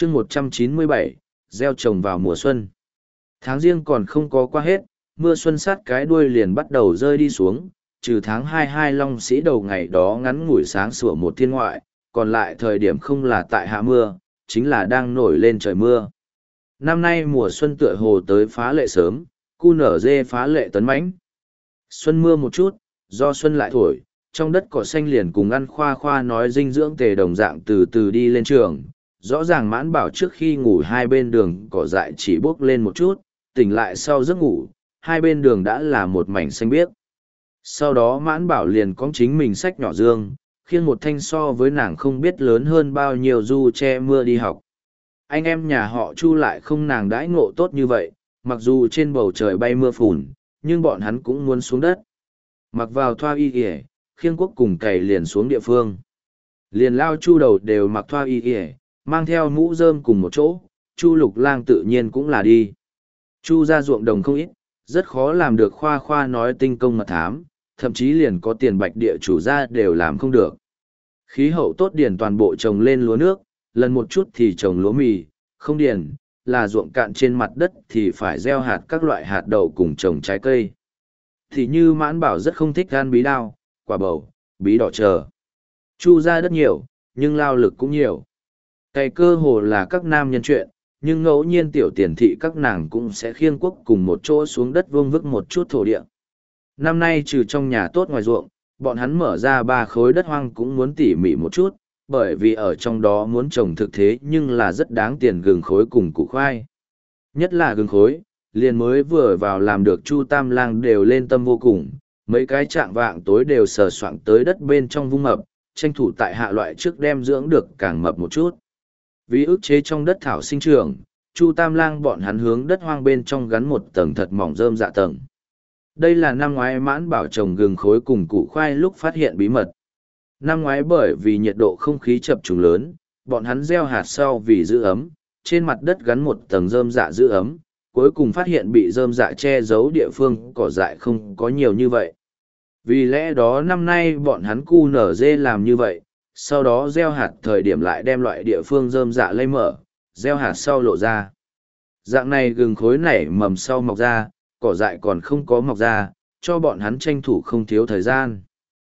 chương 197, gieo trồng vào mùa xuân. Tháng riêng còn không có qua hết, mưa xuân sát cái đuôi liền bắt đầu rơi đi xuống, trừ tháng 22 long sĩ đầu ngày đó ngắn ngủi sáng sủa một thiên ngoại, còn lại thời điểm không là tại hạ mưa, chính là đang nổi lên trời mưa. Năm nay mùa xuân tựa hồ tới phá lệ sớm, cu nở dê phá lệ tấn mãnh. Xuân mưa một chút, do xuân lại thổi, trong đất cỏ xanh liền cùng ăn khoa khoa nói dinh dưỡng tề đồng dạng từ từ đi lên trường. Rõ ràng Mãn Bảo trước khi ngủ hai bên đường cỏ dại chỉ bốc lên một chút, tỉnh lại sau giấc ngủ, hai bên đường đã là một mảnh xanh biếc. Sau đó Mãn Bảo liền cõng chính mình xách nhỏ dương, khiêng một thanh so với nàng không biết lớn hơn bao nhiêu du che mưa đi học. Anh em nhà họ Chu lại không nàng đãi ngộ tốt như vậy, mặc dù trên bầu trời bay mưa phùn, nhưng bọn hắn cũng muốn xuống đất. Mặc vào thoa y ỉa, khiêng quốc cùng cày liền xuống địa phương. Liền Lao Chu đầu đều mặc thoa y ỉa, mang theo mũ rơm cùng một chỗ, Chu Lục Lang tự nhiên cũng là đi. Chu ra ruộng đồng không ít, rất khó làm được khoa khoa nói tinh công mật thám, thậm chí liền có tiền bạch địa chủ ra đều làm không được. Khí hậu tốt điển toàn bộ trồng lên lúa nước, lần một chút thì trồng lúa mì, không điển, là ruộng cạn trên mặt đất thì phải gieo hạt các loại hạt đậu cùng trồng trái cây. Thì như Mãn Bảo rất không thích ăn bí đao, quả bầu, bí đỏ chờ. Chu ra đất nhiều, nhưng lao lực cũng nhiều. Cày cơ hồ là các nam nhân chuyện, nhưng ngẫu nhiên tiểu tiền thị các nàng cũng sẽ khiêng quốc cùng một chỗ xuống đất vương vức một chút thổ địa. Năm nay trừ trong nhà tốt ngoài ruộng, bọn hắn mở ra 3 khối đất hoang cũng muốn tỉ mỉ một chút, bởi vì ở trong đó muốn trồng thực thế nhưng là rất đáng tiền gừng khối cùng củ khoai. Nhất là gừng khối, liền mới vừa vào làm được Chu Tam Lang đều lên tâm vô cùng, mấy cái trạng vạng tối đều sờ soạng tới đất bên trong vung mập, tranh thủ tại hạ loại trước đem dưỡng được càng mập một chút. Vì ức chế trong đất thảo sinh trưởng, Chu Tam Lang bọn hắn hướng đất hoang bên trong gắn một tầng thật mỏng rơm dạ tầng. Đây là năm ngoái Mãn Bảo trồng gừng khối cùng củ khoai lúc phát hiện bí mật. Năm ngoái bởi vì nhiệt độ không khí chập trùng lớn, bọn hắn gieo hạt sau vì giữ ấm, trên mặt đất gắn một tầng rơm dạ giữ ấm, cuối cùng phát hiện bị rơm dạ che giấu địa phương cỏ dại không có nhiều như vậy. Vì lẽ đó năm nay bọn hắn cu nở dê làm như vậy, sau đó gieo hạt thời điểm lại đem loại địa phương rơm dạ lây mở, gieo hạt sau lộ ra. Dạng này gừng khối nảy mầm sau mọc ra, cỏ dại còn không có mọc ra, cho bọn hắn tranh thủ không thiếu thời gian.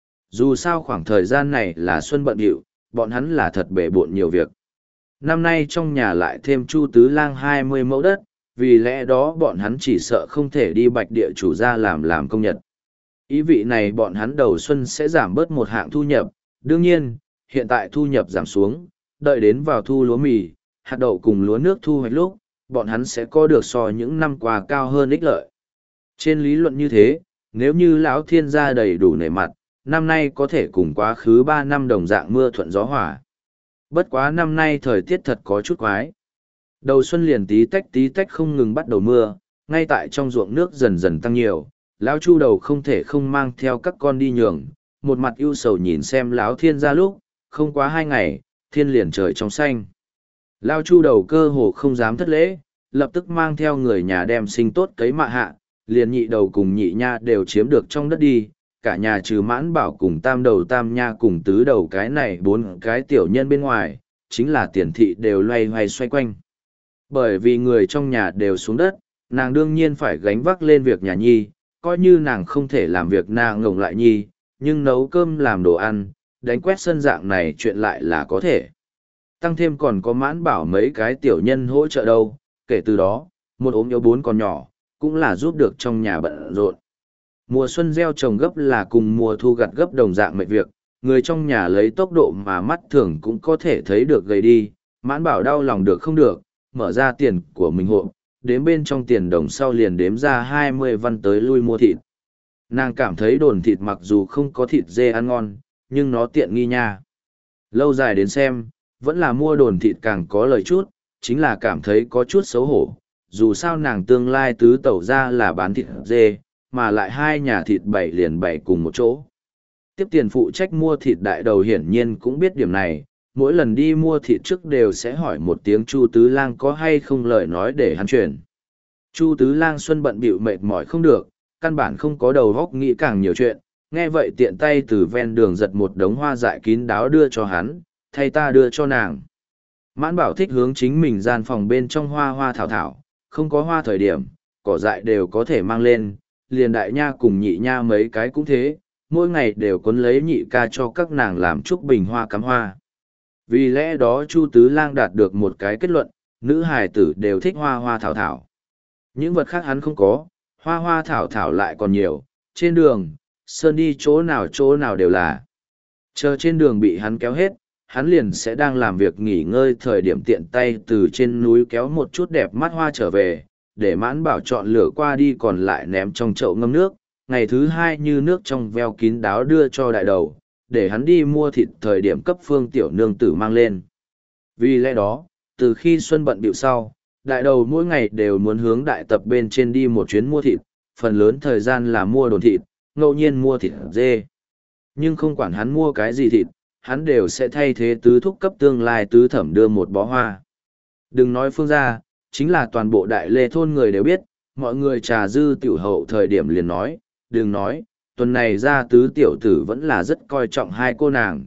Dù sao khoảng thời gian này là xuân bận rộn, bọn hắn là thật bể bộn nhiều việc. Năm nay trong nhà lại thêm Chu Tứ Lang 20 mẫu đất, vì lẽ đó bọn hắn chỉ sợ không thể đi bạch địa chủ ra làm công nhật. Ý vị này bọn hắn đầu xuân sẽ giảm bớt một hạng thu nhập, đương nhiên, hiện tại thu nhập giảm xuống, đợi đến vào thu lúa mì, hạt đậu cùng lúa nước thu hoạch lúc, bọn hắn sẽ có được so những năm qua cao hơn ích lợi. Trên lý luận như thế, nếu như lão thiên gia đầy đủ nể mặt, năm nay có thể cùng quá khứ 3 năm đồng dạng mưa thuận gió hòa. Bất quá năm nay thời tiết thật có chút quái. Đầu xuân liền tí tách không ngừng bắt đầu mưa, ngay tại trong ruộng nước dần dần tăng nhiều, lão Chu đầu không thể không mang theo các con đi nhường, một mặt ưu sầu nhìn xem lão thiên gia lúc, không quá 2 ngày, thiên liền trời trong xanh. Lão Chu đầu cơ hồ không dám thất lễ, lập tức mang theo người nhà đem sinh tốt cấy mạ hạ, liền nhị đầu cùng nhị nha đều chiếm được trong đất đi, cả nhà trừ Mãn Bảo cùng tam đầu tam nha cùng tứ đầu cái này 4 cái tiểu nhân bên ngoài, chính là tiền thị đều loay hoay xoay quanh. Bởi vì người trong nhà đều xuống đất, nàng đương nhiên phải gánh vác lên việc nhà nhi, coi như nàng không thể làm việc nàng ngồng lại nhi, nhưng nấu cơm làm đồ ăn, đánh quét sân dạng này chuyện lại là có thể. Tăng thêm còn có Mãn Bảo mấy cái tiểu nhân hỗ trợ đâu, kể từ đó, một ốm yếu 4 con nhỏ, cũng là giúp được trong nhà bận rộn. Mùa xuân gieo trồng gấp là cùng mùa thu gặt gấp đồng dạng mệt việc, người trong nhà lấy tốc độ mà mắt thường cũng có thể thấy được gầy đi, Mãn Bảo đau lòng được không được, mở ra tiền của mình hộ, đếm bên trong tiền đồng sau liền đếm ra 20 văn tới lui mua thịt. Nàng cảm thấy đồn thịt mặc dù không có thịt dê ăn ngon, nhưng nó tiện nghi nha. Lâu dài đến xem, vẫn là mua đồn thịt càng có lời chút, chính là cảm thấy có chút xấu hổ, dù sao nàng tương lai tứ tẩu ra là bán thịt dê, mà lại 2 nhà thịt bảy liền bảy cùng một chỗ. Tiếp tiền phụ trách mua thịt đại đầu hiển nhiên cũng biết điểm này, mỗi lần đi mua thịt trước đều sẽ hỏi một tiếng Chu Tứ Lang có hay không lời nói để hắn chuyển. Chu Tứ Lang xuân bận bịu mệt mỏi không được, căn bản không có đầu óc nghĩ càng nhiều chuyện, nghe vậy tiện tay từ ven đường giật một đống hoa dại kín đáo đưa cho hắn, thay ta đưa cho nàng. Mãn Bảo thích hướng chính mình gian phòng bên trong hoa hoa thảo thảo, không có hoa thời điểm, cỏ dại đều có thể mang lên, liền đại nha cùng nhị nha mấy cái cũng thế, mỗi ngày đều cuốn lấy nhị ca cho các nàng làm chúc bình hoa cắm hoa. Vì lẽ đó Chu Tứ Lang đạt được một cái kết luận, nữ hài tử đều thích hoa hoa thảo thảo. Những vật khác hắn không có, hoa hoa thảo thảo lại còn nhiều, trên đường, sơn đi chỗ nào đều là. Chờ trên đường bị hắn kéo hết, hắn liền sẽ đang làm việc nghỉ ngơi thời điểm tiện tay từ trên núi kéo một chút đẹp mắt hoa trở về, để Mãn Bảo chọn lựa qua đi còn lại ném trong chậu ngâm nước, ngày thứ hai như nước trong veo kín đáo đưa cho đại đầu, để hắn đi mua thịt thời điểm cấp Phương tiểu nương tử mang lên. Vì lẽ đó, từ khi Xuân bận bịu sau, đại đầu mỗi ngày đều muốn hướng đại tập bên trên đi một chuyến mua thịt, phần lớn thời gian là mua đồn thịt, ngẫu nhiên mua thịt dê. Nhưng không quản hắn mua cái gì thịt, hắn đều sẽ thay thế tứ thúc cấp tương lai tứ thẩm đưa một bó hoa. Đừng nói Phương gia, chính là toàn bộ đại lê thôn người đều biết, mọi người trà dư tiểu hậu thời điểm liền nói, đừng nói, tuần này ra tứ tiểu tử vẫn là rất coi trọng hai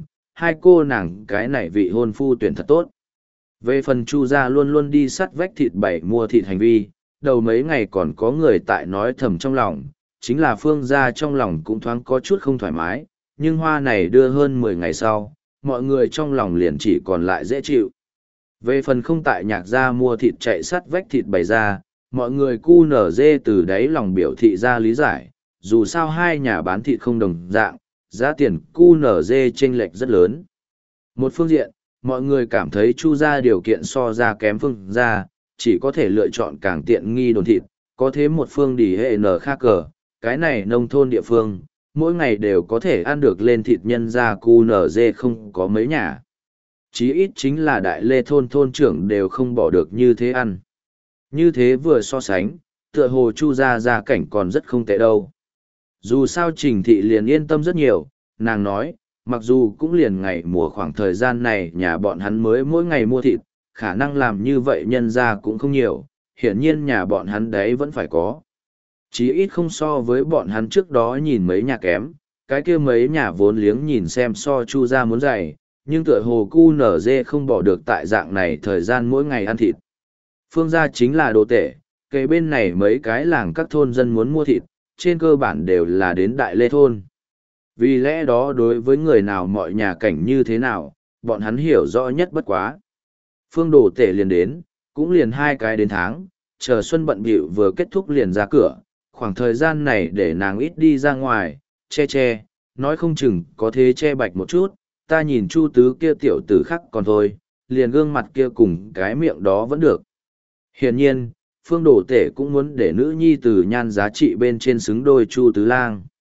cô nàng cái này vị hôn phu tuyển thật tốt. Về phần Chu gia luôn luôn đi sắt vách thịt bày mua thịt hành vi, đầu mấy ngày còn có người tại nói thầm trong lòng, chính là Phương gia trong lòng cũng thoáng có chút không thoải mái, nhưng hoa này đưa hơn 10 ngày sau, mọi người trong lòng liền chỉ còn lại dễ chịu. Về phần không tại nhạc gia mua thịt chạy sắt vách thịt bày ra, mọi người cu nở dê từ đáy lòng biểu thị ra lý giải, dù sao hai nhà bán thịt không đồng dạng, giá tiền cu nở dê chênh lệch rất lớn. Một phương diện, mọi người cảm thấy Chu gia điều kiện so ra kém Phương gia, chỉ có thể lựa chọn càng tiện nghi đồn thịt, có thế một phương đỉ hệ nở khác cờ, cái này nông thôn địa phương, mỗi ngày đều có thể ăn được lên thịt nhân ra cu nở dê không có mấy nhà. Chí ít chính là đại lê thôn thôn trưởng đều không bỏ được như thế ăn. Như thế vừa so sánh, tựa hồ Chu gia cảnh còn rất không tệ đâu. Dù sao Trình Thị liền yên tâm rất nhiều, nàng nói, mặc dù cũng liền ngày mùa khoảng thời gian này nhà bọn hắn mới mỗi ngày mua thịt, khả năng làm như vậy nhân ra cũng không nhiều, hiển nhiên nhà bọn hắn đấy vẫn phải có. Chí ít không so với bọn hắn trước đó nhìn mấy nhà kém, cái kia mấy nhà vốn liếng nhìn xem so Chu gia muốn dày, nhưng tựa hồ cu nở dê không bỏ được tại dạng này thời gian mỗi ngày ăn thịt. Phương gia chính là đồ tể, kề bên này mấy cái làng các thôn dân muốn mua thịt, trên cơ bản đều là đến đại lê thôn. Vì lẽ đó đối với người nào mọi nhà cảnh như thế nào, bọn hắn hiểu rõ nhất bất quá. Phương đồ tể liền đến, cũng liền 2 cái đến tháng, chờ xuân bận bịu vừa kết thúc liền ra cửa, khoảng thời gian này để nàng ít đi ra ngoài, che, nói không chừng có thế che bạch một chút, ta nhìn Chu Tứ kia tiểu tử khác còn thôi, liền gương mặt kia cùng cái miệng đó vẫn được. Hiển nhiên, Phương Đồ Tể cũng muốn để nữ nhi từ nhan giá trị bên trên xứng đôi Chu Tứ Lang.